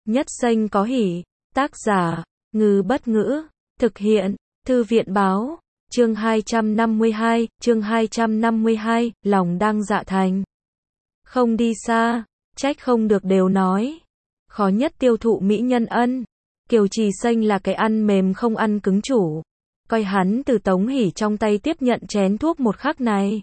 Nhất Xanh có hỉ. Tác giả, Ngư Bất Ngữ. Thực hiện, Thư viện báo. Chương 252, lòng đang dạ thành. Không đi xa, trách không được đều nói. Khó nhất tiêu thụ mỹ nhân ân. Kiều Trì Xanh là cái ăn mềm không ăn cứng chủ. Coi hắn từ Tống Hỷ trong tay tiếp nhận chén thuốc một khắc này.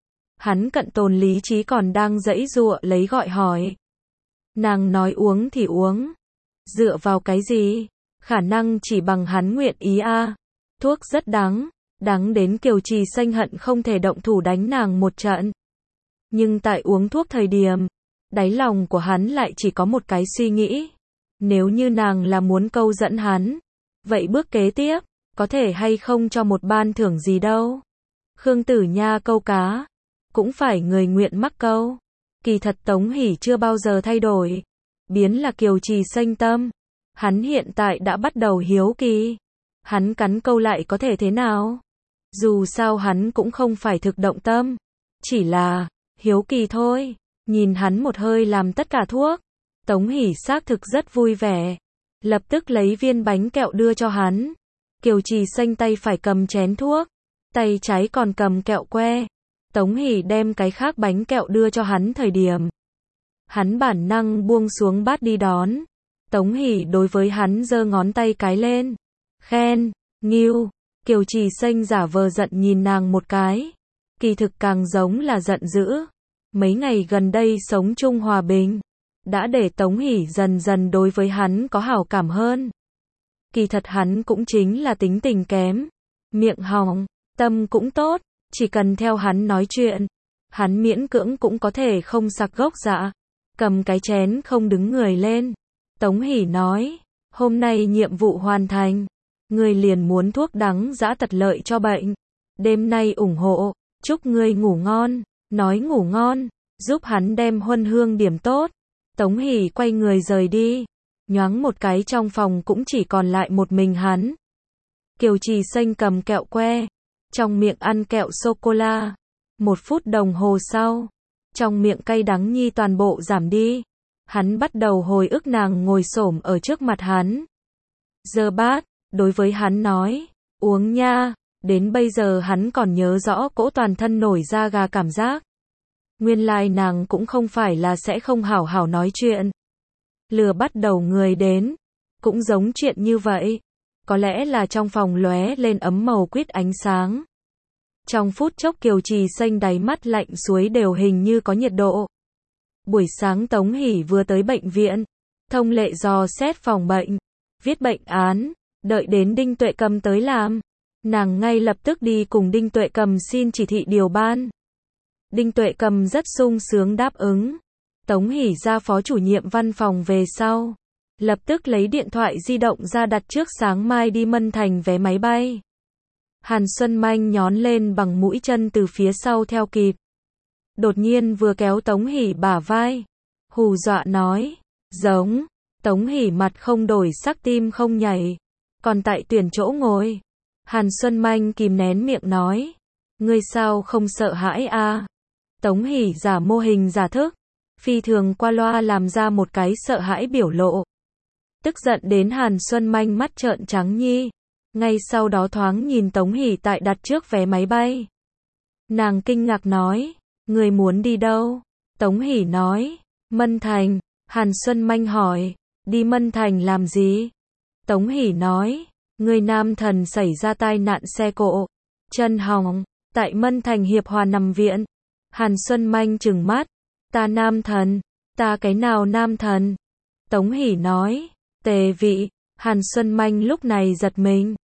Hắn cận tồn lý trí còn đang giãy giụa lấy gọi hỏi. Nàng nói uống thì uống. Dựa vào cái gì? Khả năng chỉ bằng hắn nguyện ý a. Thuốc rất đắng, đắng đến Kiều Trì Xanh hận không thể động thủ đánh nàng một trận. Nhưng tại uống thuốc thời điểm, đáy lòng của hắn lại chỉ có một cái suy nghĩ. Nếu như nàng là muốn câu dẫn hắn, vậy bước kế tiếp, có thể hay không cho một ban thưởng gì đâu. Khương Tử Nha câu cá, cũng phải người nguyện mắc câu. Kỳ thật Tống Hỷ chưa bao giờ thay đổi, biến là Kiều Trì Xanh tâm. Hắn hiện tại đã bắt đầu hiếu kỳ. Hắn cắn câu lại có thể thế nào? Dù sao hắn cũng không phải thực động tâm, chỉ là hiếu kỳ thôi. Nhìn hắn một hơi làm tất cả thuốc, Tống Hỷ xác thực rất vui vẻ, lập tức lấy viên bánh kẹo đưa cho hắn. Kiều Trì Xanh tay phải cầm chén thuốc, tay trái còn cầm kẹo que. Tống Hỷ đem cái khác bánh kẹo đưa cho hắn thời điểm, hắn bản năng buông xuống bát đi đón. Tống Hỷ đối với hắn giơ ngón tay cái lên, khen, nghiêu. Kiều Trì Xanh giả vờ giận nhìn nàng một cái, kỳ thực càng giống là giận dữ. Mấy ngày gần đây sống chung hòa bình, đã để Tống Hỷ dần dần đối với hắn có hảo cảm hơn. Kỳ thật hắn cũng chính là tính tình kém, miệng hỏng, tâm cũng tốt, chỉ cần theo hắn nói chuyện, hắn miễn cưỡng cũng có thể không sặc gốc dạ. Cầm cái chén không đứng người lên. Tống Hỷ nói, hôm nay nhiệm vụ hoàn thành, ngươi liền muốn thuốc đắng dã tật lợi cho bệnh. Đêm nay ủng hộ, chúc ngươi ngủ ngon. Nói ngủ ngon, giúp hắn đem huân hương điểm tốt. Tống Hỷ quay người rời đi. Nhoáng một cái trong phòng cũng chỉ còn lại một mình hắn. Kiều Trì Xanh cầm kẹo que, trong miệng ăn kẹo sô-cô-la. 1 phút đồng hồ sau, trong miệng cay đắng nhi toàn bộ giảm đi. Hắn bắt đầu hồi ức nàng ngồi xổm ở trước mặt hắn, giơ bát, đối với hắn nói, uống nha. Đến bây giờ hắn còn nhớ rõ cỗ toàn thân nổi da gà cảm giác. Nguyên lai nàng cũng không phải là sẽ không hảo hảo nói chuyện. Lừa bắt đầu người đến, cũng giống chuyện như vậy. Có lẽ là trong phòng lóe lên ấm màu quýt ánh sáng. Trong phút chốc Kiều Trì Xanh đáy mắt lạnh suối đều hình như có nhiệt độ. Buổi sáng Tống Hỷ vừa tới bệnh viện, thông lệ dò xét phòng bệnh, viết bệnh án, đợi đến Đinh Tuệ Cầm tới làm. Nàng ngay lập tức đi cùng Đinh Tuệ Cầm xin chỉ thị điều ban. Đinh Tuệ Cầm rất sung sướng đáp ứng. Tống Hỷ ra phó chủ nhiệm văn phòng về sau, lập tức lấy điện thoại di động ra đặt trước sáng mai đi Mân Thành vé máy bay. Hàn Xuân Manh nhón lên bằng mũi chân từ phía sau theo kịp. Đột nhiên vừa kéo Tống Hỷ bả vai, hù dọa nói, giống. Tống Hỷ mặt không đổi sắc tim không nhảy, còn tại tuyển chỗ ngồi. Hàn Xuân Manh kìm nén miệng nói, ngươi sao không sợ hãi a? Tống Hỷ giả mô hình giả thức, phi thường qua loa làm ra một cái sợ hãi biểu lộ. Tức giận đến Hàn Xuân Manh mắt trợn trắng nhi. Ngay sau đó thoáng nhìn Tống Hỷ tại đặt trước vé máy bay. Nàng kinh ngạc nói, ngươi muốn đi đâu? Tống Hỷ nói, Mân Thành. Hàn Xuân Manh hỏi, đi Mân Thành làm gì? Tống Hỷ nói, người nam thần xảy ra tai nạn xe cộ, chân hỏng, tại Mân Thành Hiệp Hòa nằm viện. Hàn Xuân Manh trừng mắt, ta nam thần, ta cái nào nam thần? Tống Hỷ nói, Tề Vị. Hàn Xuân Manh lúc này giật mình,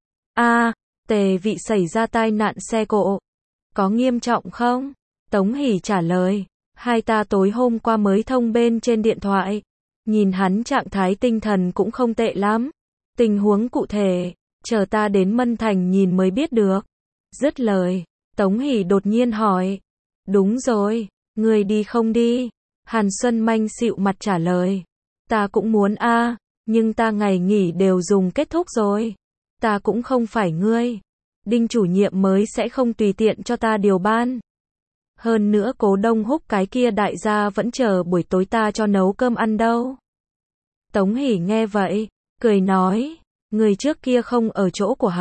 Tề Vị xảy ra tai nạn xe cộ, có nghiêm trọng không? Tống Hỷ trả lời, hai ta tối hôm qua mới thông bên trên điện thoại, nhìn hắn trạng thái tinh thần cũng không tệ lắm. Tình huống cụ thể, chờ ta đến Mân Thành nhìn mới biết được. Dứt lời, Tống Hỷ đột nhiên hỏi, đúng rồi, người đi không đi? Hàn Xuân Manh xịu mặt trả lời, ta cũng muốn nhưng ta ngày nghỉ đều dùng kết thúc rồi. Ta cũng không phải ngươi. Đinh chủ nhiệm mới sẽ không tùy tiện cho ta điều ban. Hơn nữa Cố Đông Húc cái kia đại gia vẫn chờ buổi tối ta cho nấu cơm ăn đâu. Tống Hỷ nghe vậy, cười nói, người trước kia không ở chỗ của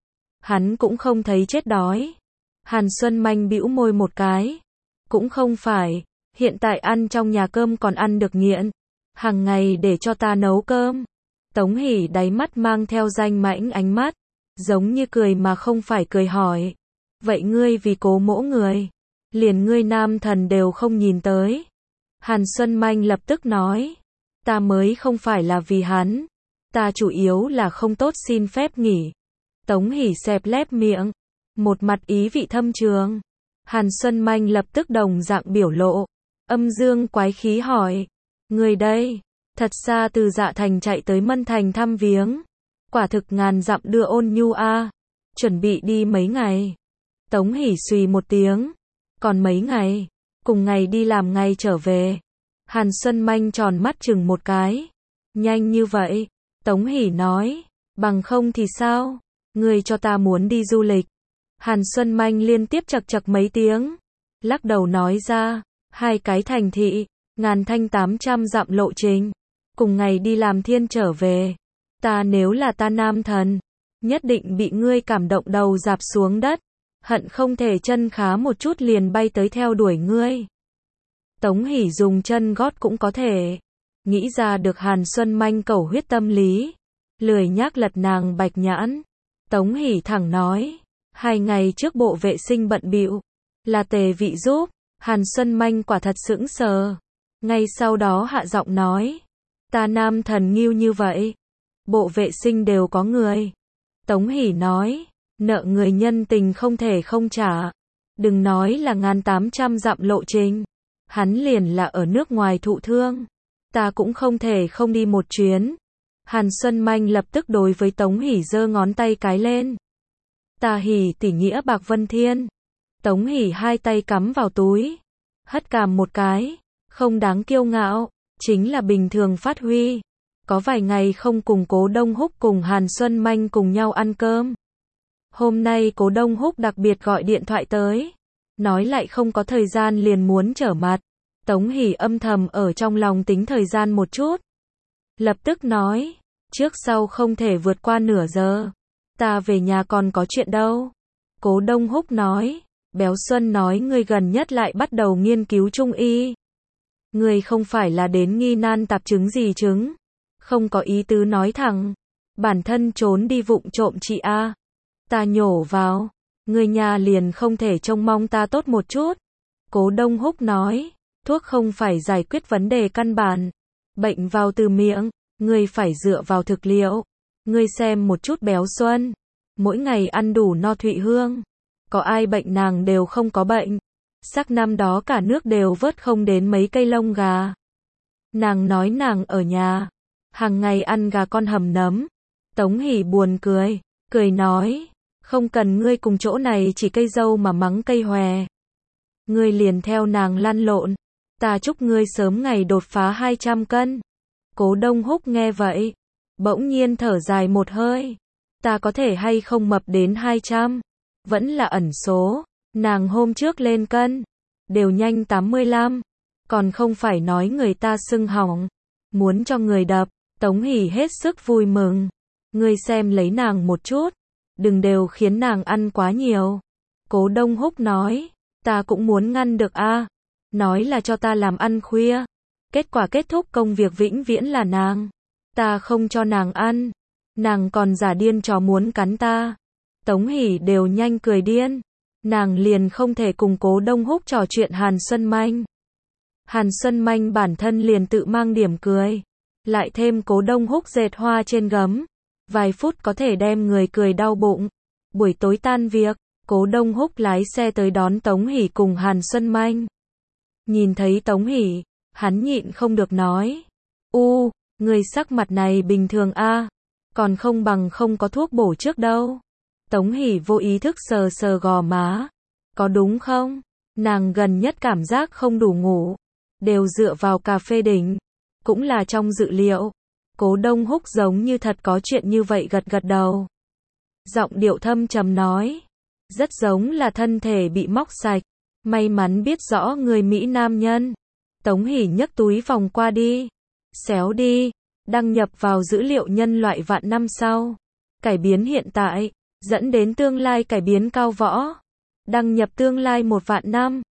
hắn cũng không thấy chết đói. Hàn Xuân Manh bĩu môi một cái, cũng không phải, hiện tại ăn trong nhà cơm còn ăn được nghiện, hàng ngày để cho ta nấu cơm. Tống Hỷ đáy mắt mang theo danh mãnh ánh mắt, giống như cười mà không phải cười hỏi, vậy ngươi vì Cố Mỗ người, liền ngươi nam thần đều không nhìn tới. Hàn Xuân Manh lập tức nói, ta mới không phải là vì hắn, ta chủ yếu là không tốt xin phép nghỉ. Tống Hỷ xẹp lép miệng, một mặt ý vị thâm trường. Hàn Xuân Manh lập tức đồng dạng biểu lộ, âm dương quái khí hỏi, người đây, thật xa từ Dạ Thành chạy tới Mân Thành thăm viếng, quả thực ngàn dặm đưa ôn nhu a, chuẩn bị đi mấy ngày. Tống Hỷ xùy một tiếng, còn mấy ngày, cùng ngày đi làm ngày trở về. Hàn Xuân Manh tròn mắt chừng một cái, nhanh như vậy. Tống Hỷ nói, bằng không thì sao, người cho ta muốn đi du lịch. Hàn Xuân Manh liên tiếp chật chật mấy tiếng, lắc đầu nói ra, 2 cái thành thị, ngàn thanh 800 dặm lộ trình, cùng ngày đi làm thiên trở về. Ta nếu là ta nam thần, nhất định bị ngươi cảm động đầu dạp xuống đất, hận không thể chân khá một chút liền bay tới theo đuổi ngươi. Tống Hỷ dùng chân gót cũng có thể nghĩ ra được Hàn Xuân Manh cầu huyết tâm lý, lười nhác lật nàng bạch nhãn. Tống Hỷ thẳng nói, 2 ngày trước bộ vệ sinh bận bịu, là Tề Vị giúp. Hàn Xuân Manh quả thật sững sờ, ngay sau đó hạ giọng nói, ta nam thần nghiêu như vậy, bộ vệ sinh đều có người. Tống Hỷ nói, nợ người nhân tình không thể không trả, đừng nói là 1800 dặm lộ trình, hắn liền là ở nước ngoài thụ thương, ta cũng không thể không đi một chuyến. Hàn Xuân Manh lập tức đối với Tống Hỷ giơ ngón tay cái lên, ta Hỷ tỷ nghĩa bạc vân thiên. Tống Hỷ 2 tay cắm vào túi, hất cằm một cái, không đáng kiêu ngạo, chính là bình thường phát huy. Có vài ngày không cùng Cố Đông Húc cùng Hàn Xuân Manh cùng nhau ăn cơm. Hôm nay Cố Đông Húc đặc biệt gọi điện thoại tới, nói lại không có thời gian liền muốn trở mặt. Tống Hỷ âm thầm ở trong lòng tính thời gian một chút, lập tức nói, trước sau không thể vượt qua nửa giờ, ta về nhà còn có chuyện đâu. Cố Đông Húc nói, Béo Xuân nói ngươi gần nhất lại bắt đầu nghiên cứu trung y. Ngươi không phải là đến nghi nan tạp chứng gì chứng, không có ý tứ nói thẳng, bản thân trốn đi vụng trộm chị a. Ta nhổ vào, ngươi nhà liền không thể trông mong ta tốt một chút. Cố Đông Húc nói, thuốc không phải giải quyết vấn đề căn bản, bệnh vào từ miệng, ngươi phải dựa vào thực liệu. Ngươi xem một chút Béo Xuân, mỗi ngày ăn đủ no Thụy Hương, có ai bệnh nàng đều không có bệnh. Sắc năm đó cả nước đều vớt không đến mấy cây lông gà. Nàng nói nàng ở nhà, hàng ngày ăn gà con hầm nấm. Tống Hỷ buồn cười, cười nói, không cần ngươi cùng chỗ này chỉ cây dâu mà mắng cây hòe. Ngươi liền theo nàng lăn lộn, ta chúc ngươi sớm ngày đột phá 200 cân. Cố Đông Húc nghe vậy, bỗng nhiên thở dài một hơi, ta có thể hay không mập đến 200, vẫn là ẩn số. Nàng hôm trước lên cân, đều nhanh 85, còn không phải nói người ta sưng hỏng, muốn cho người đập. Tống Hỷ hết sức vui mừng, ngươi xem lấy nàng một chút, đừng đều khiến nàng ăn quá nhiều. Cố Đông Húc nói, ta cũng muốn ngăn được a, nói là cho ta làm ăn khuya, kết quả kết thúc công việc vĩnh viễn là nàng, ta không cho nàng ăn, nàng còn giả điên trò muốn cắn ta. Tống Hỷ đều nhanh cười điên, nàng liền không thể cùng Cố Đông Húc trò chuyện Hàn Xuân Manh. Hàn Xuân Manh bản thân liền tự mang điểm cười, lại thêm Cố Đông Húc dệt hoa trên gấm, vài phút có thể đem người cười đau bụng. Buổi tối tan việc, Cố Đông Húc lái xe tới đón Tống Hỷ cùng Hàn Xuân Manh. Nhìn thấy Tống Hỷ, hắn nhịn không được nói, người sắc mặt này bình thường a, còn không bằng không có thuốc bổ trước đâu. Tống Hỷ vô ý thức sờ sờ gò má, có đúng không? Nàng gần nhất cảm giác không đủ ngủ, đều dựa vào cà phê đỉnh, cũng là trong dự liệu. Cố Đông Húc giống như thật có chuyện như vậy gật gật đầu. Giọng điệu thâm trầm nói, rất giống là thân thể bị móc sạch, may mắn biết rõ người Mỹ nam nhân. Tống Hỷ nhấc túi vòng qua đi, xéo đi, Đăng nhập vào dữ liệu nhân loại vạn năm sau. Cải biến hiện tại, dẫn đến tương lai cải biến cao võ. Đăng nhập tương lai 1 vạn năm.